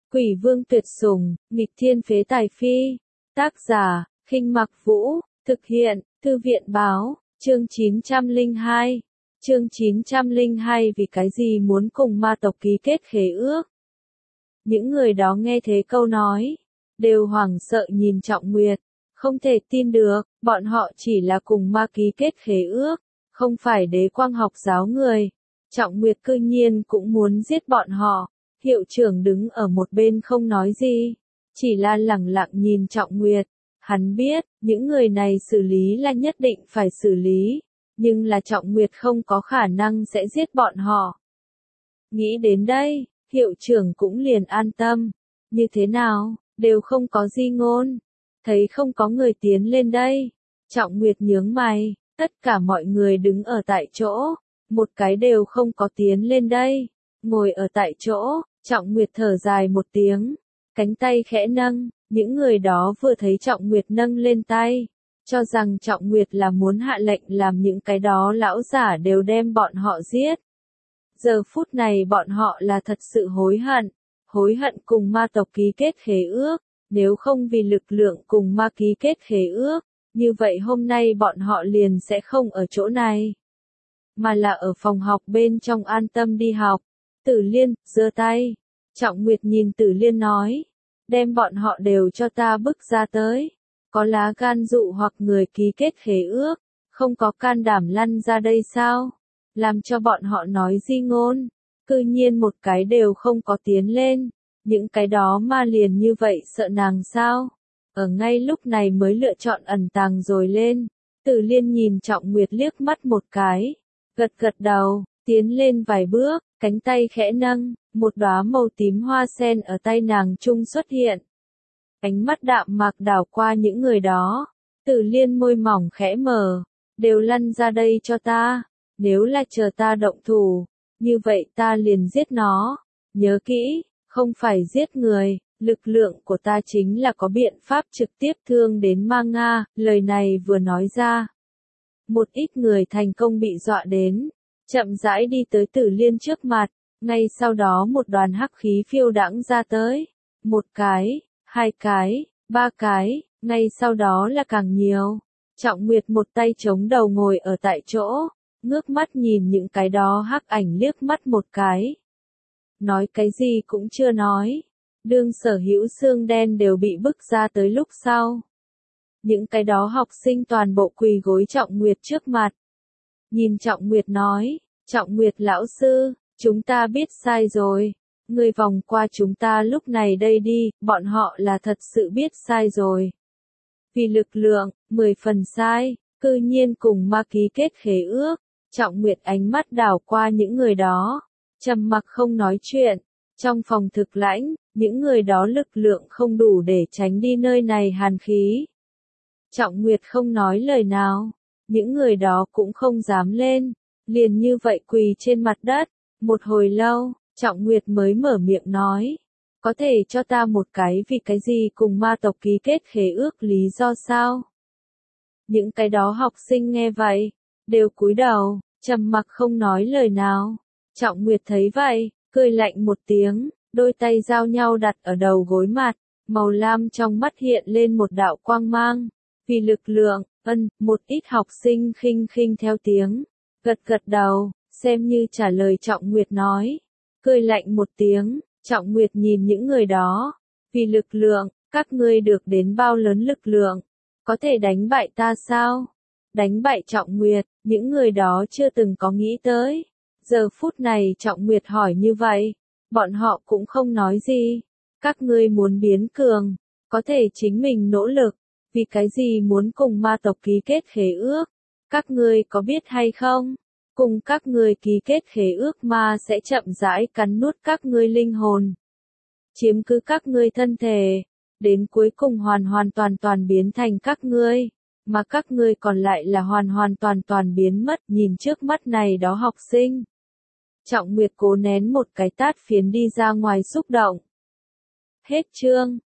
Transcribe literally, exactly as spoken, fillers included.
Quỷ vương tuyệt sủng, nghịch thiên phế tài phi. Tác giả, Khinh Mặc Vũ, thực hiện, Thư viện báo, chương chín trăm lẻ hai. Chương chín trăm lẻ hai vì cái gì muốn cùng ma tộc ký kết khế ước. Những người đó nghe thế câu nói, đều hoảng sợ nhìn Trọng Nguyệt, không thể tin được, bọn họ chỉ là cùng ma ký kết khế ước, không phải đế quang học giáo người. Trọng Nguyệt cư nhiên cũng muốn giết bọn họ. Hiệu trưởng đứng ở một bên không nói gì, chỉ là lẳng lặng nhìn Trọng Nguyệt. Hắn biết, những người này xử lý là nhất định phải xử lý, nhưng là Trọng Nguyệt không có khả năng sẽ giết bọn họ. Nghĩ đến đây, hiệu trưởng cũng liền an tâm. Như thế nào, đều không có di ngôn. Thấy không có người tiến lên đây. Trọng Nguyệt nhướng mày, tất cả mọi người đứng ở tại chỗ, một cái đều không có tiến lên đây. Ngồi ở tại chỗ, Trọng Nguyệt thở dài một tiếng, cánh tay khẽ nâng, những người đó vừa thấy Trọng Nguyệt nâng lên tay, cho rằng Trọng Nguyệt là muốn hạ lệnh làm những cái đó lão giả đều đem bọn họ giết. Giờ phút này bọn họ là thật sự hối hận, hối hận cùng ma tộc ký kết khế ước, nếu không vì lực lượng cùng ma ký kết khế ước, như vậy hôm nay bọn họ liền sẽ không ở chỗ này, mà là ở phòng học bên trong an tâm đi học. Tử Liên, giơ tay. Trọng Nguyệt nhìn Tử Liên nói, đem bọn họ đều cho ta bức ra tới. Có lá gan dụ hoặc người ký kết khế ước, không có can đảm lăn ra đây sao? Làm cho bọn họ nói di ngôn. Cư nhiên một cái đều không có tiến lên. Những cái đó ma liền như vậy sợ nàng sao? Ở ngay lúc này mới lựa chọn ẩn tàng rồi lên. Tử Liên nhìn Trọng Nguyệt liếc mắt một cái, gật gật đầu, tiến lên vài bước. Cánh tay khẽ nâng, một đóa màu tím hoa sen ở tay nàng trung xuất hiện. Ánh mắt đạm mạc đảo qua những người đó. Tử Liên môi mỏng khẽ mở, đều lăn ra đây cho ta. Nếu là chờ ta động thủ, như vậy ta liền giết nó. Nhớ kỹ, không phải giết người, lực lượng của ta chính là có biện pháp trực tiếp thương đến ma Nga. Lời này vừa nói ra, một ít người thành công bị dọa đến. Chậm rãi đi tới Tử Liên trước mặt, ngay sau đó một đoàn hắc khí phiêu đãng ra tới. Một cái, hai cái, ba cái, ngay sau đó là càng nhiều. Trọng Nguyệt một tay chống đầu ngồi ở tại chỗ, ngước mắt nhìn những cái đó hắc ảnh liếc mắt một cái. Nói cái gì cũng chưa nói. Đương sở hữu xương đen đều bị bức ra tới lúc sau. Những cái đó học sinh toàn bộ quỳ gối Trọng Nguyệt trước mặt. Nhìn Trọng Nguyệt nói, Trọng Nguyệt lão sư, chúng ta biết sai rồi, người vòng qua chúng ta lúc này đây đi, bọn họ là thật sự biết sai rồi. Vì lực lượng, mười phần sai, cư nhiên cùng ma ký kết khế ước. Trọng Nguyệt ánh mắt đảo qua những người đó, trầm mặc không nói chuyện. Trong phòng thực lãnh, những người đó lực lượng không đủ để tránh đi nơi này hàn khí. Trọng Nguyệt không nói lời nào. Những người đó cũng không dám lên, liền như vậy quỳ trên mặt đất. Một hồi lâu, Trọng Nguyệt mới mở miệng nói, có thể cho ta một cái vì cái gì cùng ma tộc ký kết khế ước lý do sao? Những cái đó học sinh nghe vậy, đều cúi đầu, trầm mặc không nói lời nào. Trọng Nguyệt thấy vậy, cười lạnh một tiếng, đôi tay giao nhau đặt ở đầu gối mặt, màu lam trong mắt hiện lên một đạo quang mang. Vì lực lượng, ân, một ít học sinh khinh khinh theo tiếng, gật gật đầu, xem như trả lời Trọng Nguyệt nói. Cười lạnh một tiếng, Trọng Nguyệt nhìn những người đó. Vì lực lượng, các ngươi được đến bao lớn lực lượng, có thể đánh bại ta sao? Đánh bại Trọng Nguyệt, những người đó chưa từng có nghĩ tới. Giờ phút này Trọng Nguyệt hỏi như vậy, bọn họ cũng không nói gì. Các ngươi muốn biến cường, có thể chính mình nỗ lực. Vì cái gì muốn cùng ma tộc ký kết khế ước? Các ngươi có biết hay không? Cùng các ngươi ký kết khế ước ma sẽ chậm rãi cắn nuốt các ngươi linh hồn. Chiếm cứ các ngươi thân thể. Đến cuối cùng hoàn hoàn toàn toàn biến thành các ngươi. Mà các ngươi còn lại là hoàn hoàn toàn toàn biến mất. Nhìn trước mắt này đó học sinh. Trọng Nguyệt cố nén một cái tát phiến đi ra ngoài xúc động. Hết chương.